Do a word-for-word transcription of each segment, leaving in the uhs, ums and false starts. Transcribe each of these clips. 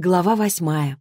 Глава восьмая.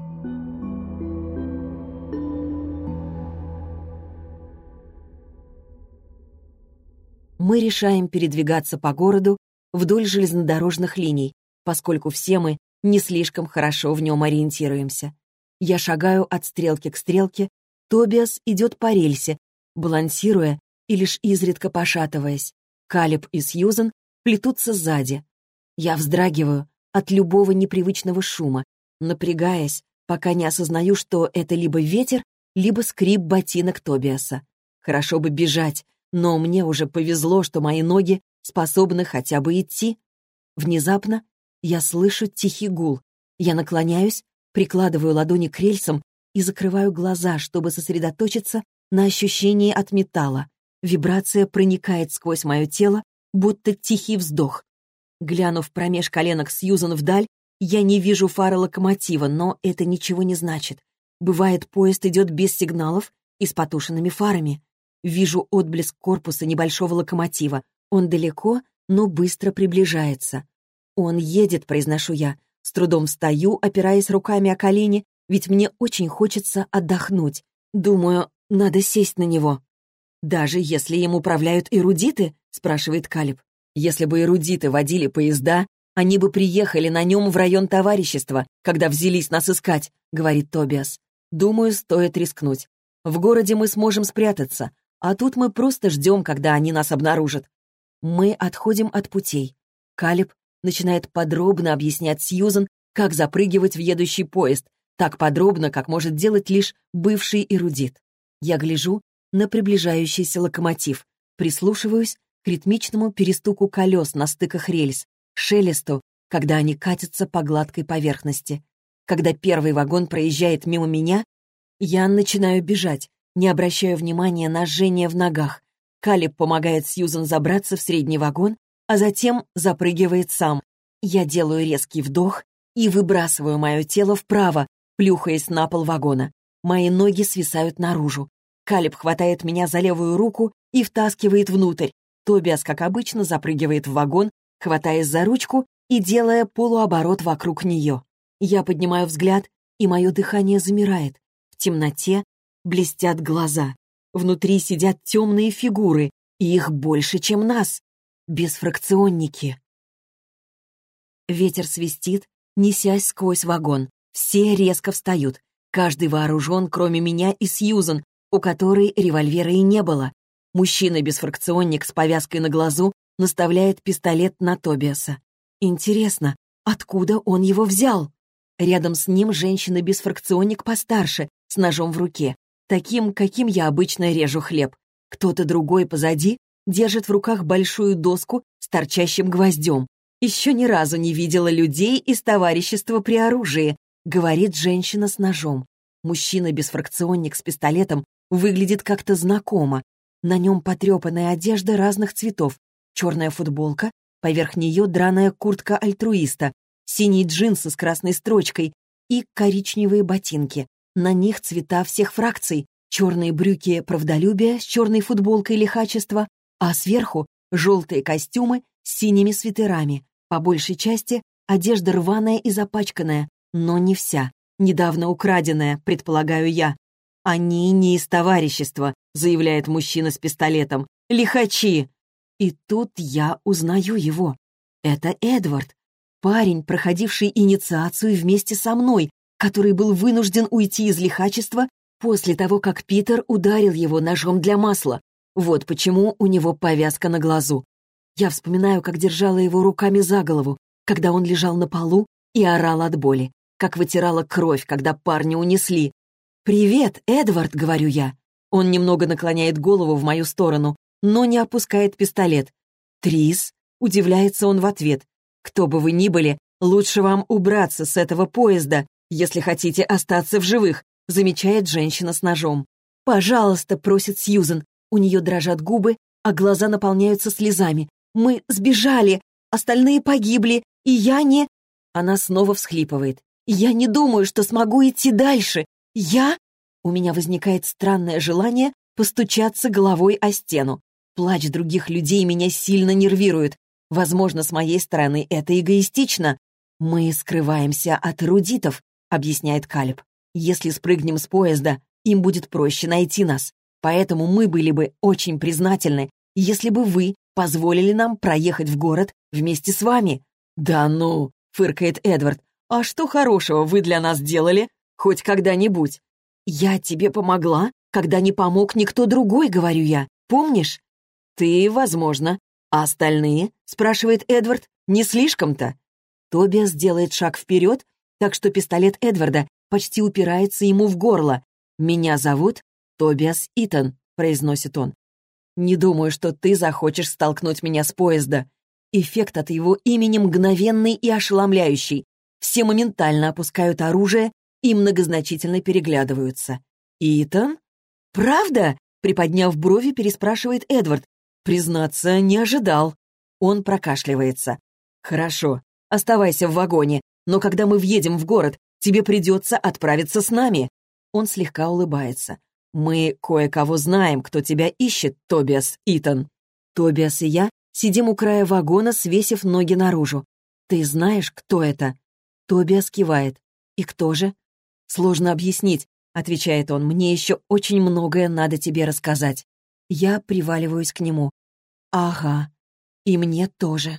Мы решаем передвигаться по городу вдоль железнодорожных линий, поскольку все мы не слишком хорошо в нем ориентируемся. Я шагаю от стрелки к стрелке, Тобиас идет по рельсе, балансируя и лишь изредка пошатываясь. Калеб и Сьюзен плетутся сзади. Я вздрагиваю от любого непривычного шума, напрягаясь, пока не осознаю, что это либо ветер, либо скрип ботинок Тобиаса. Хорошо бы бежать, но мне уже повезло, что мои ноги способны хотя бы идти. Внезапно я слышу тихий гул. Я наклоняюсь, прикладываю ладони к рельсам и закрываю глаза, чтобы сосредоточиться на ощущении от металла. Вибрация проникает сквозь мое тело, будто тихий вздох. Глянув промеж коленок Сьюзен вдаль, я не вижу фары локомотива, но это ничего не значит. Бывает, поезд идет без сигналов и с потушенными фарами. Вижу отблеск корпуса небольшого локомотива. Он далеко, но быстро приближается. «Он едет», — произношу я. С трудом встаю, опираясь руками о колени, ведь мне очень хочется отдохнуть. Думаю, надо сесть на него. «Даже если им управляют эрудиты?» — спрашивает Калеб. «Если бы эрудиты водили поезда, они бы приехали на нем в район товарищества, когда взялись нас искать», — говорит Тобиас. «Думаю, стоит рискнуть. В городе мы сможем спрятаться, а тут мы просто ждем, когда они нас обнаружат». Мы отходим от путей. Калеб начинает подробно объяснять Сьюзен, как запрыгивать в едущий поезд, так подробно, как может делать лишь бывший эрудит. Я гляжу на приближающийся локомотив, прислушиваюсь к ритмичному перестуку колес на стыках рельс, шелесту, когда они катятся по гладкой поверхности. Когда первый вагон проезжает мимо меня, я начинаю бежать, не обращая внимания на жжение в ногах. Калеб помогает Сьюзен забраться в средний вагон, а затем запрыгивает сам. Я делаю резкий вдох и выбрасываю мое тело вправо, плюхаясь на пол вагона. Мои ноги свисают наружу. Калеб хватает меня за левую руку и втаскивает внутрь. Тобиас, как обычно, запрыгивает в вагон, хватаясь за ручку и делая полуоборот вокруг нее. Я поднимаю взгляд, и мое дыхание замирает. В темноте блестят глаза. Внутри сидят темные фигуры, и их больше, чем нас. Бесфракционники. Ветер свистит, несясь сквозь вагон. Все резко встают. Каждый вооружен, кроме меня и Сьюзен, у которой револьвера и не было. Мужчина-бесфракционник с повязкой на глазу наставляет пистолет на Тобиаса. Интересно, откуда он его взял? Рядом с ним женщина-бесфракционник постарше, с ножом в руке, таким, каким я обычно режу хлеб. Кто-то другой позади держит в руках большую доску с торчащим гвоздем. «Еще ни разу не видела людей из товарищества при оружии», — говорит женщина с ножом. Мужчина-бесфракционник с пистолетом выглядит как-то знакомо. На нем потрепанная одежда разных цветов, черная футболка, поверх нее драная куртка альтруиста, синие джинсы с красной строчкой и коричневые ботинки. На них цвета всех фракций, черные брюки правдолюбия с черной футболкой лихачества, а сверху желтые костюмы с синими свитерами. По большей части одежда рваная и запачканная, но не вся. Недавно украденная, предполагаю я. «Они не из товарищества», — заявляет мужчина с пистолетом. «Лихачи!» И тут я узнаю его. Это Эдвард, парень, проходивший инициацию вместе со мной, который был вынужден уйти из лихачества после того, как Питер ударил его ножом для масла. Вот почему у него повязка на глазу. Я вспоминаю, как держала его руками за голову, когда он лежал на полу и орал от боли, как вытирала кровь, когда парня унесли. «Привет, Эдвард», — говорю я. Он немного наклоняет голову в мою сторону, но не опускает пистолет. «Трис?» — удивляется он в ответ. «Кто бы вы ни были, лучше вам убраться с этого поезда, если хотите остаться в живых», — замечает женщина с ножом. «Пожалуйста», — просит Сьюзен. У нее дрожат губы, а глаза наполняются слезами. «Мы сбежали, остальные погибли, и я не...» Она снова всхлипывает. «Я не думаю, что смогу идти дальше. Я...» У меня возникает странное желание постучаться головой о стену. Плач других людей меня сильно нервирует. Возможно, с моей стороны это эгоистично. «Мы скрываемся от эрудитов», — объясняет Калеб. «Если спрыгнем с поезда, им будет проще найти нас. Поэтому мы были бы очень признательны, если бы вы позволили нам проехать в город вместе с вами». «Да ну», — фыркает Эдвард, «а что хорошего вы для нас делали? Хоть когда-нибудь?» «Я тебе помогла, когда не помог никто другой», — говорю я. «Помнишь?» «Ты, возможно. А остальные?» — спрашивает Эдвард. «Не слишком-то?» Тобиас делает шаг вперед, так что пистолет Эдварда почти упирается ему в горло. «Меня зовут Тобиас Итан», — произносит он. «Не думаю, что ты захочешь столкнуть меня с поезда». Эффект от его имени мгновенный и ошеломляющий. Все моментально опускают оружие и многозначительно переглядываются. «Итан? Правда?» — приподняв брови, переспрашивает Эдвард. «Признаться, не ожидал». Он прокашливается. «Хорошо, оставайся в вагоне, но когда мы въедем в город, тебе придется отправиться с нами». Он слегка улыбается. «Мы кое-кого знаем, кто тебя ищет, Тобиас Итан». Тобиас и я сидим у края вагона, свесив ноги наружу. «Ты знаешь, кто это?» Тобиас кивает. «И кто же?» «Сложно объяснить», — отвечает он. «Мне еще очень многое надо тебе рассказать». Я приваливаюсь к нему. «Ага, и мне тоже».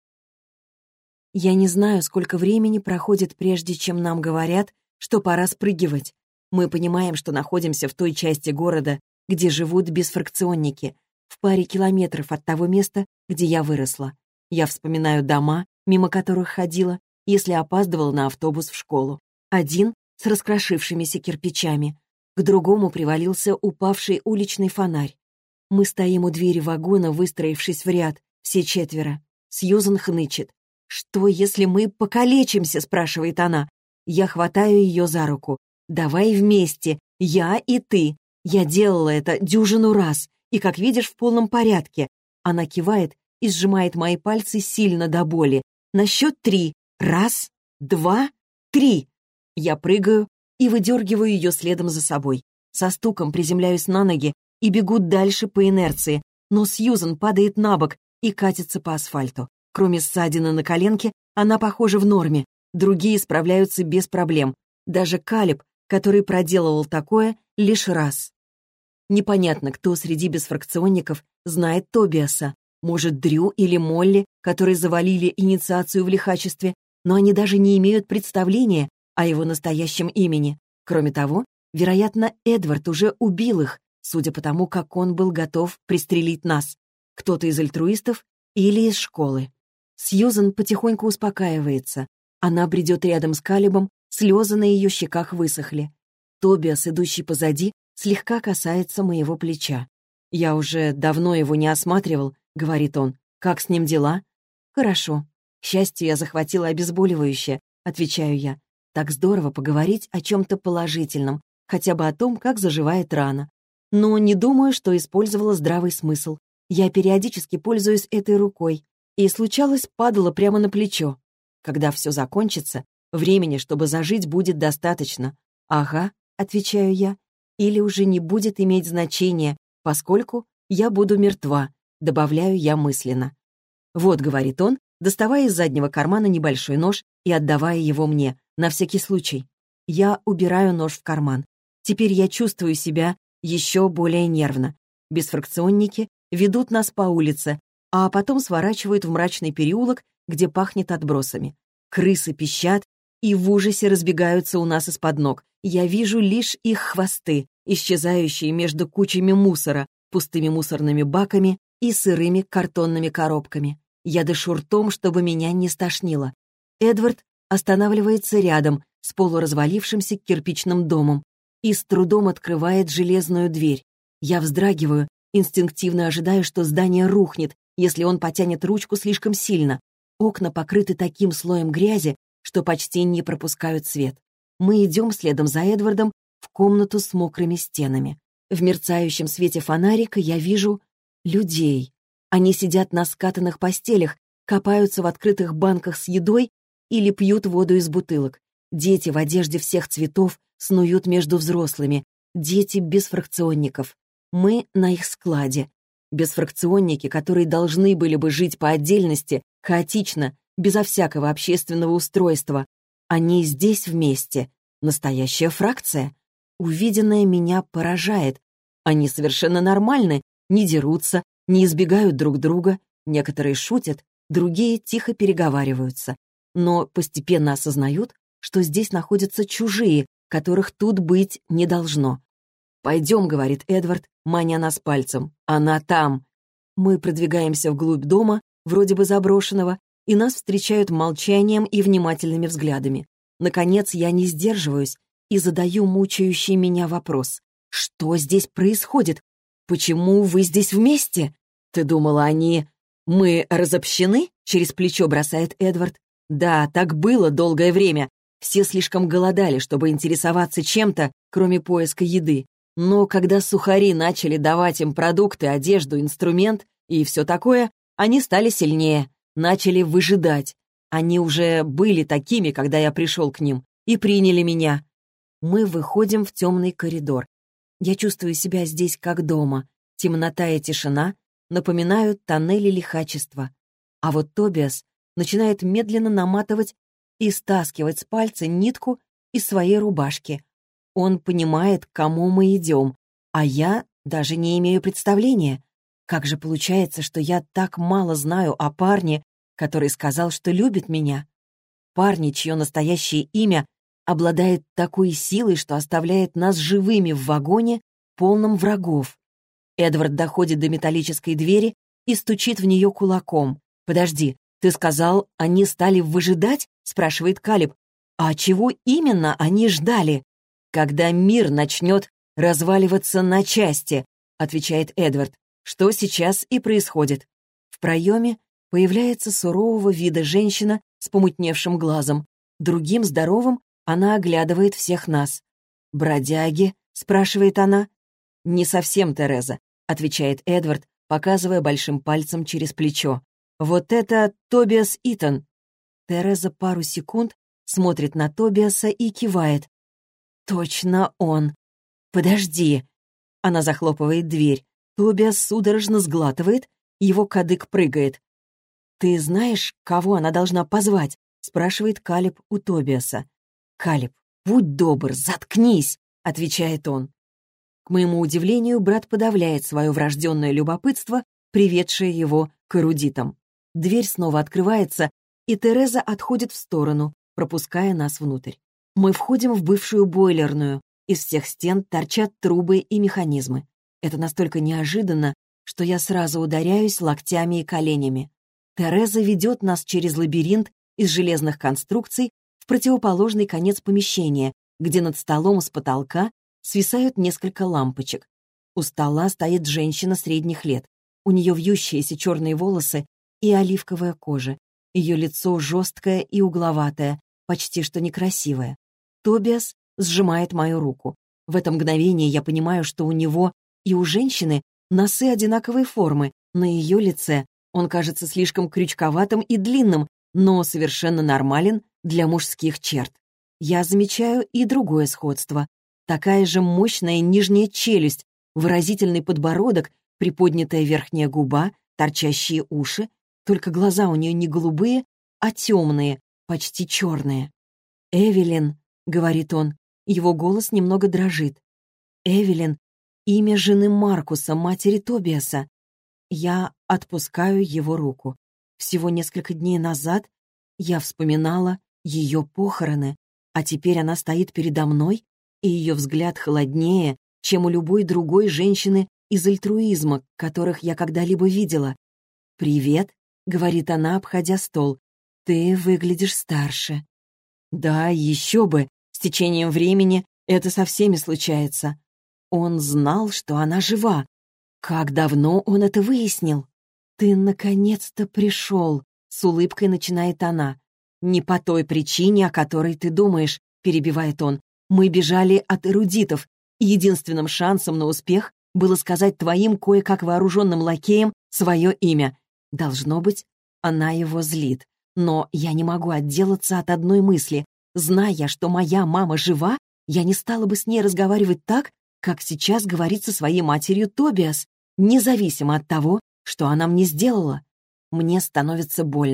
Я не знаю, сколько времени проходит, прежде чем нам говорят, что пора спрыгивать. Мы понимаем, что находимся в той части города, где живут бесфракционники, в паре километров от того места, где я выросла. Я вспоминаю дома, мимо которых ходила, если опаздывала на автобус в школу. Один с раскрошившимися кирпичами, к другому привалился упавший уличный фонарь. Мы стоим у двери вагона, выстроившись в ряд, все четверо. Сьюзан хнычет. «Что, если мы покалечимся?» — спрашивает она. Я хватаю ее за руку. «Давай вместе, я и ты. Я делала это дюжину раз, и, как видишь, в полном порядке». Она кивает и сжимает мои пальцы сильно до боли. На счет три. Раз, два, три. Я прыгаю и выдергиваю ее следом за собой. Со стуком приземляюсь на ноги и бегу дальше по инерции, но Сьюзан падает на бок и катится по асфальту. Кроме ссадины на коленке, она, похоже, в норме. Другие справляются без проблем. Даже Калеб, который проделывал такое лишь раз. Непонятно, кто среди бесфракционников знает Тобиаса. Может, Дрю или Молли, которые завалили инициацию в лихачестве, но они даже не имеют представления о его настоящем имени. Кроме того, вероятно, Эдвард уже убил их, судя по тому, как он был готов пристрелить нас. Кто-то из альтруистов или из школы. Сьюзан потихоньку успокаивается. Она бредет рядом с Калебом, слезы на ее щеках высохли. Тобиас, идущий позади, слегка касается моего плеча. «Я уже давно его не осматривал», — говорит он. «Как с ним дела?» «Хорошо. К счастью, я захватила обезболивающее», — отвечаю я. «Так здорово поговорить о чем-то положительном, хотя бы о том, как заживает рана. Но не думаю, что использовала здравый смысл. Я периодически пользуюсь этой рукой, и, случалось, падала прямо на плечо. Когда все закончится, времени, чтобы зажить, будет достаточно». «Ага», — отвечаю я, «или уже не будет иметь значения, поскольку я буду мертва», — добавляю я мысленно. «Вот», — говорит он, доставая из заднего кармана небольшой нож и отдавая его мне, на всякий случай. Я убираю нож в карман. Теперь я чувствую себя еще более нервно. Бесфракционники ведут нас по улице, а потом сворачивают в мрачный переулок, где пахнет отбросами. Крысы пищат и в ужасе разбегаются у нас из-под ног. Я вижу лишь их хвосты, исчезающие между кучами мусора, пустыми мусорными баками и сырыми картонными коробками. Я дышу ртом, чтобы меня не стошнило. Эдвард останавливается рядом с полуразвалившимся кирпичным домом и с трудом открывает железную дверь. Я вздрагиваю, инстинктивно ожидаю, что здание рухнет, если он потянет ручку слишком сильно. Окна покрыты таким слоем грязи, что почти не пропускают свет. Мы идем следом за Эдвардом в комнату с мокрыми стенами. В мерцающем свете фонарика я вижу людей. Они сидят на скатанных постелях, копаются в открытых банках с едой или пьют воду из бутылок. Дети в одежде всех цветов снуют между взрослыми. Дети бесфракционников. Мы на их складе. Бесфракционники, которые должны были бы жить по отдельности, хаотично, безо всякого общественного устройства. Они здесь вместе. Настоящая фракция. Увиденное меня поражает. Они совершенно нормальны, не дерутся, не избегают друг друга. Некоторые шутят, другие тихо переговариваются. Но постепенно осознают, что здесь находятся чужие, которых тут быть не должно. «Пойдем», — говорит Эдвард, маня нас пальцем. «Она там». Мы продвигаемся вглубь дома, вроде бы заброшенного, и нас встречают молчанием и внимательными взглядами. Наконец, я не сдерживаюсь и задаю мучающий меня вопрос. «Что здесь происходит? Почему вы здесь вместе? Ты думала, они... Мы разобщены?» — через плечо бросает Эдвард. «Да, так было долгое время. Все слишком голодали, чтобы интересоваться чем-то, кроме поиска еды. Но когда сухари начали давать им продукты, одежду, инструмент и все такое, они стали сильнее, начали выжидать. Они уже были такими, когда я пришел к ним, и приняли меня». Мы выходим в темный коридор. Я чувствую себя здесь как дома. Темнота и тишина напоминают тоннели лихачества. А вот Тобиас начинает медленно наматывать и стаскивать с пальца нитку из своей рубашки. Он понимает, к кому мы идем, а я даже не имею представления. Как же получается, что я так мало знаю о парне, который сказал, что любит меня? Парне, чье настоящее имя обладает такой силой, что оставляет нас живыми в вагоне, полном врагов. Эдвард доходит до металлической двери и стучит в нее кулаком. «Подожди, ты сказал, они стали выжидать?» — спрашивает Калиб. «А чего именно они ждали?» «Когда мир начнет разваливаться на части», — отвечает Эдвард, что сейчас и происходит. В проеме появляется сурового вида женщина с помутневшим глазом. Другим здоровым она оглядывает всех нас. «Бродяги?» — спрашивает она. «Не совсем, Тереза», — отвечает Эдвард, показывая большим пальцем через плечо. «Вот это Тобиас Итон». Тереза пару секунд смотрит на Тобиаса и кивает. «Точно он. Подожди». Она захлопывает дверь. Тобиас судорожно сглатывает, его кадык прыгает. «Ты знаешь, кого она должна позвать?» — спрашивает Калиб у Тобиаса. «Калиб, будь добр, заткнись», — отвечает он. К моему удивлению, брат подавляет свое врожденное любопытство, приведшее его к эрудитам. Дверь снова открывается, и Тереза отходит в сторону, пропуская нас внутрь. Мы входим в бывшую бойлерную. Из всех стен торчат трубы и механизмы. Это настолько неожиданно, что я сразу ударяюсь локтями и коленями. Тереза ведет нас через лабиринт из железных конструкций в противоположный конец помещения, где над столом с потолка свисают несколько лампочек. У стола стоит женщина средних лет. У нее вьющиеся черные волосы и оливковая кожа. Ее лицо жесткое и угловатое, почти что некрасивое. Тобиас сжимает мою руку. В это мгновение я понимаю, что у него и у женщины носы одинаковой формы. На ее лице он кажется слишком крючковатым и длинным, но совершенно нормален для мужских черт. Я замечаю и другое сходство. Такая же мощная нижняя челюсть, выразительный подбородок, приподнятая верхняя губа, торчащие уши, только глаза у нее не голубые, а темные, почти черные. «Эвелин», — говорит он, его голос немного дрожит. «Эвелин — имя жены Маркуса, матери Тобиаса». Я отпускаю его руку. Всего несколько дней назад я вспоминала ее похороны, а теперь она стоит передо мной, и ее взгляд холоднее, чем у любой другой женщины из альтруизма, которых я когда-либо видела. «Привет», — говорит она, обходя стол, — «ты выглядишь старше». Да, еще бы, с течением времени это со всеми случается. Он знал, что она жива. Как давно он это выяснил? «Ты наконец-то пришел», — с улыбкой начинает она. «Не по той причине, о которой ты думаешь», — перебивает он. «Мы бежали от эрудитов, и единственным шансом на успех было сказать твоим кое-как вооруженным лакеям свое имя. Должно быть, она его злит. Но я не могу отделаться от одной мысли. Зная, что моя мама жива, я не стала бы с ней разговаривать так, как сейчас говорит со своей матерью Тобиас, независимо от того, что она мне сделала. Мне становится больно.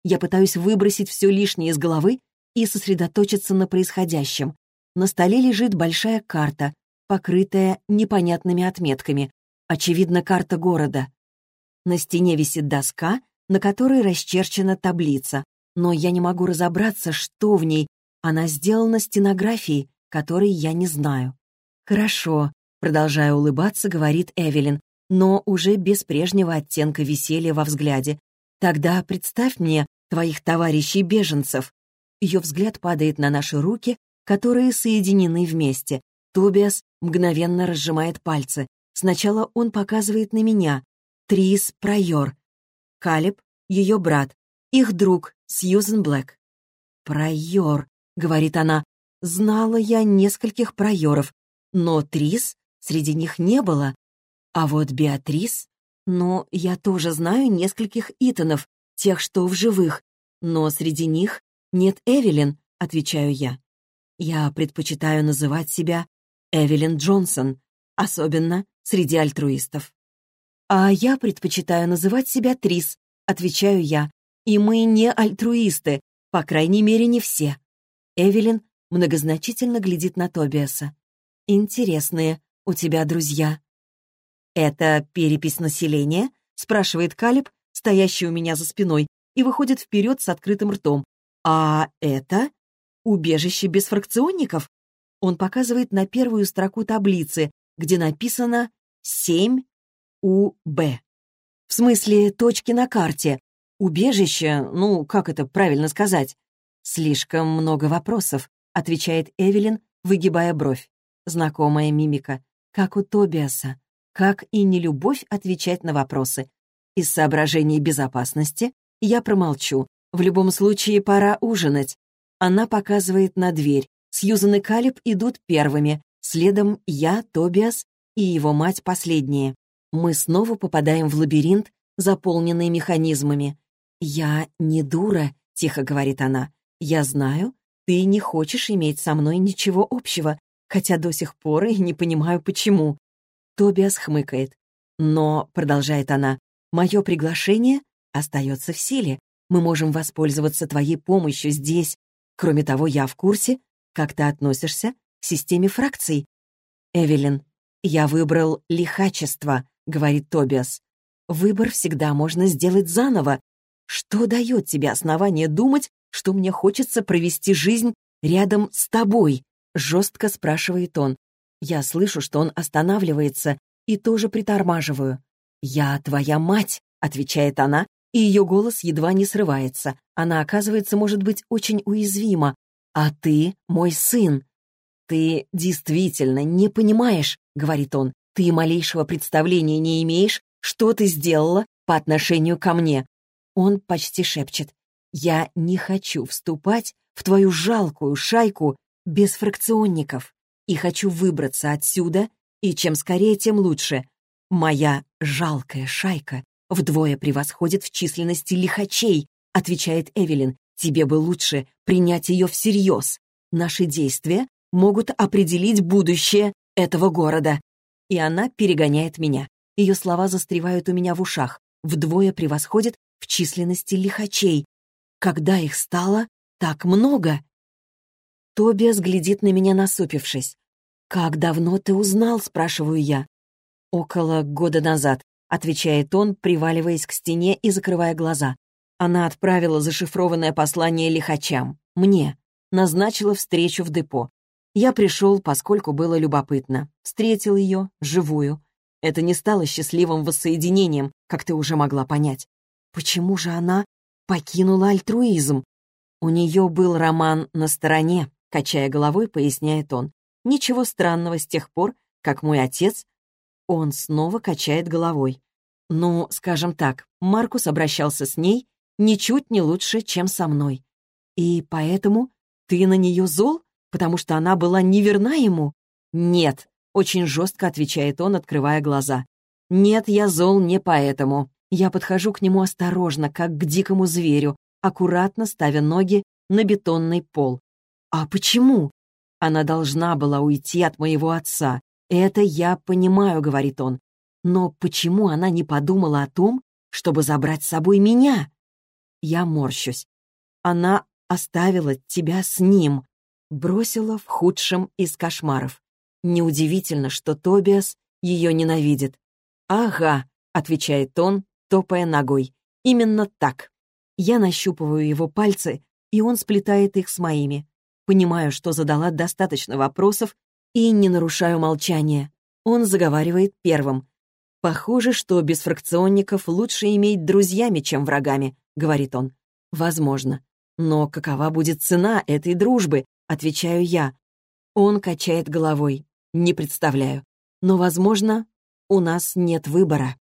Я пытаюсь выбросить все лишнее из головы и сосредоточиться на происходящем. На столе лежит большая карта, покрытая непонятными отметками. Очевидно, карта города. На стене висит доска, на которой расчерчена таблица, но я не могу разобраться, что в ней. Она сделана стенографией, которой я не знаю. «Хорошо», — продолжая улыбаться, говорит Эвелин, но уже без прежнего оттенка веселья во взгляде. «Тогда представь мне твоих товарищей-беженцев». Ее взгляд падает на наши руки, которые соединены вместе. Тобиас мгновенно разжимает пальцы. Сначала он показывает на меня. Трис Прайор. Калеб — ее брат. Их друг Сьюзен Блэк. «Прайор», — говорит она. «Знала я нескольких прайоров, но Трис среди них не было. А вот Беатрис... Но я тоже знаю нескольких Итанов, тех, что в живых. Но среди них нет Эвелин», — отвечаю я. Я предпочитаю называть себя Эвелин Джонсон, особенно среди альтруистов. «А я предпочитаю называть себя Трис», — отвечаю я. «И мы не альтруисты, по крайней мере, не все». Эвелин многозначительно глядит на Тобиаса. «Интересные у тебя друзья». «Это перепись населения?» — спрашивает Калеб, стоящий у меня за спиной, и выходит вперед с открытым ртом. «А это убежище без фракционников?» Он показывает на первую строку таблицы, где написано семь У Б. В смысле, точки на карте. Убежище, ну, как это правильно сказать? «Слишком много вопросов», — отвечает Эвелин, выгибая бровь. Знакомая мимика, как у Тобиаса. Как и нелюбовь отвечать на вопросы. Из соображений безопасности я промолчу. В любом случае, пора ужинать. Она показывает на дверь. Сьюзан и Калеб идут первыми. Следом я, Тобиас и его мать последние. Мы снова попадаем в лабиринт, заполненный механизмами. «Я не дура», — тихо говорит она. «Я знаю, ты не хочешь иметь со мной ничего общего, хотя до сих пор и не понимаю, почему». Тобиас хмыкает. «Но», — продолжает она, — «мое приглашение остается в силе. Мы можем воспользоваться твоей помощью здесь. Кроме того, я в курсе, как ты относишься к системе фракций». «Эвелин, я выбрал лихачество», — говорит Тобиас. «Выбор всегда можно сделать заново. Что дает тебе основание думать, что мне хочется провести жизнь рядом с тобой?» — жестко спрашивает он. Я слышу, что он останавливается, и тоже притормаживаю. «Я твоя мать», — отвечает она, и ее голос едва не срывается. Она, оказывается, может быть очень уязвима. «А ты мой сын». «Ты действительно не понимаешь», — говорит он. «Ты малейшего представления не имеешь, что ты сделала по отношению ко мне». Он почти шепчет. «Я не хочу вступать в твою жалкую шайку без фракционников и хочу выбраться отсюда, и чем скорее, тем лучше. Моя жалкая шайка вдвое превосходит в численности лихачей», — отвечает Эвелин. «Тебе бы лучше принять ее всерьез. Наши действия могут определить будущее этого города». И она перегоняет меня. Ее слова застревают у меня в ушах. Вдвое превосходит в численности лихачей. Когда их стало так много? Тобиас глядит на меня, насупившись. «Как давно ты узнал?» — спрашиваю я. «Около года назад», — отвечает он, приваливаясь к стене и закрывая глаза. Она отправила зашифрованное послание лихачам. Мне. Назначила встречу в депо. Я пришел, поскольку было любопытно. Встретил ее, живую. Это не стало счастливым воссоединением, как ты уже могла понять. Почему же она покинула альтруизм? У нее был роман на стороне, качая головой, поясняет он. Ничего странного с тех пор, как мой отец... Он снова качает головой. Ну, скажем так, Маркус обращался с ней ничуть не лучше, чем со мной. И поэтому ты на нее зол, потому что она была неверна ему? Нет, очень жестко отвечает он, открывая глаза. Нет, я зол не поэтому. Я подхожу к нему осторожно, как к дикому зверю, аккуратно ставя ноги на бетонный пол. А почему? Она должна была уйти от моего отца. Это я понимаю, говорит он. Но почему она не подумала о том, чтобы забрать с собой меня? Я морщусь. Она оставила тебя с ним. Бросила в худшем из кошмаров. Неудивительно, что Тобиас ее ненавидит. «Ага», — отвечает он, топая ногой. «Именно так». Я нащупываю его пальцы, и он сплетает их с моими. Понимаю, что задала достаточно вопросов, и не нарушаю молчание. Он заговаривает первым. «Похоже, что без фракционников лучше иметь друзьями, чем врагами», — говорит он. «Возможно. Но какова будет цена этой дружбы?» — отвечаю я. Он качает головой. «Не представляю. Но, возможно, у нас нет выбора».